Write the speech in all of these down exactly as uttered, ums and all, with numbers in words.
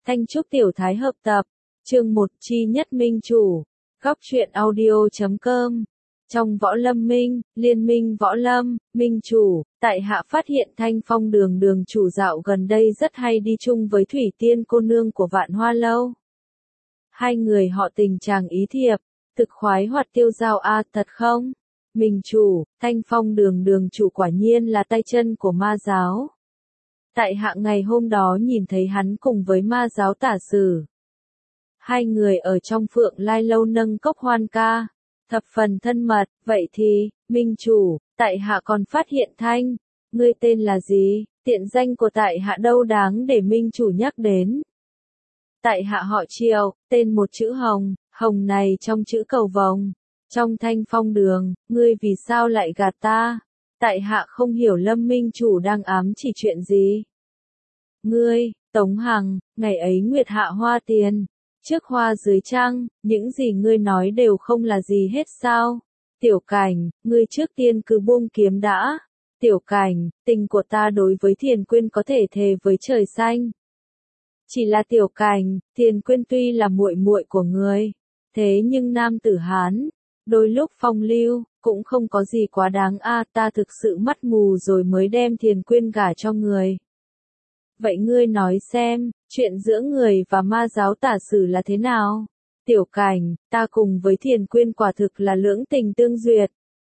Thanh Trúc Tiểu Thái hợp tập, chương một chi nhất minh chủ, góc truyện audio chấm com. Trong võ lâm minh, liên minh võ lâm, minh chủ, tại hạ phát hiện Thanh Phong đường đường chủ dạo gần đây rất hay đi chung với Thủy Tiên cô nương của Vạn Hoa Lâu. Hai người họ tình chàng ý thiệp, thực khoái hoạt tiêu dao a, thật không? Minh chủ, Thanh Phong đường đường chủ quả nhiên là tay chân của ma giáo. Tại hạ ngày hôm đó nhìn thấy hắn cùng với ma giáo tả sử. Hai người ở trong Phượng Lai Lâu nâng cốc hoan ca, thập phần thân mật. Vậy thì, minh chủ, tại hạ còn phát hiện Thanh, ngươi tên là gì? Tiện danh của tại hạ đâu đáng để minh chủ nhắc đến. Tại hạ họ Triệu, tên một chữ Hồng, Hồng này trong chữ cầu vồng. Trong Thanh Phong đường, ngươi vì sao lại gạt ta? Tại hạ không hiểu Lâm minh chủ đang ám chỉ chuyện gì. Ngươi, Tống Hằng, ngày ấy nguyệt hạ hoa tiền, trước hoa dưới trăng, những gì ngươi nói đều không là gì hết sao? Tiểu Cảnh, ngươi trước tiên cứ buông kiếm đã. Tiểu Cảnh, tình của ta đối với Thiền Quyên có thể thề với trời xanh. Chỉ là Tiểu Cảnh, Thiền Quyên tuy là muội muội của ngươi, thế nhưng nam tử Hán, đôi lúc phong lưu, cũng không có gì quá đáng a, ta thực sự mắt mù rồi mới đem Thiền Quyên gả cho người. Vậy ngươi nói xem, chuyện giữa người và ma giáo tả sử là thế nào? Tiểu Cảnh, ta cùng với Thiền Quyên quả thực là lưỡng tình tương duyệt.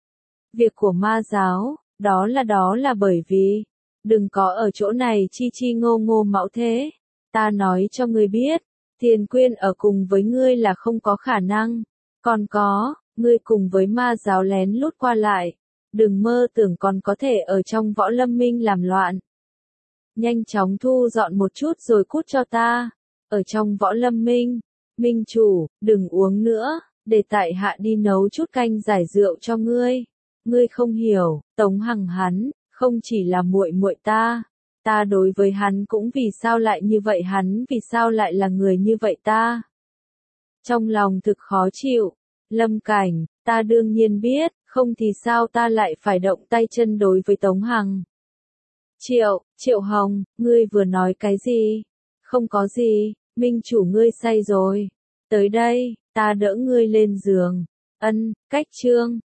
Việc của ma giáo, đó là đó là bởi vì, đừng có ở chỗ này chi chi ngô ngô mạo thế. Ta nói cho ngươi biết, Thiền Quyên ở cùng với ngươi là không có khả năng. Còn có, ngươi cùng với ma giáo lén lút qua lại. Đừng mơ tưởng còn có thể ở trong võ lâm minh làm loạn. Nhanh chóng thu dọn một chút rồi cút cho ta. Ở trong võ lâm minh, minh chủ, đừng uống nữa, để tại hạ đi nấu chút canh giải rượu cho ngươi. Ngươi không hiểu, Tống Hằng hắn, không chỉ là muội muội ta. Ta đối với hắn cũng vì sao lại như vậy, hắn vì sao lại là người như vậy ta. Trong lòng thực khó chịu. Lâm Cảnh, ta đương nhiên biết, không thì sao ta lại phải động tay chân đối với Tống Hằng. Triệu, Triệu Hồng, ngươi vừa nói cái gì? Không có gì, minh chủ ngươi say rồi. Tới đây, ta đỡ ngươi lên giường. Ân, cách chương.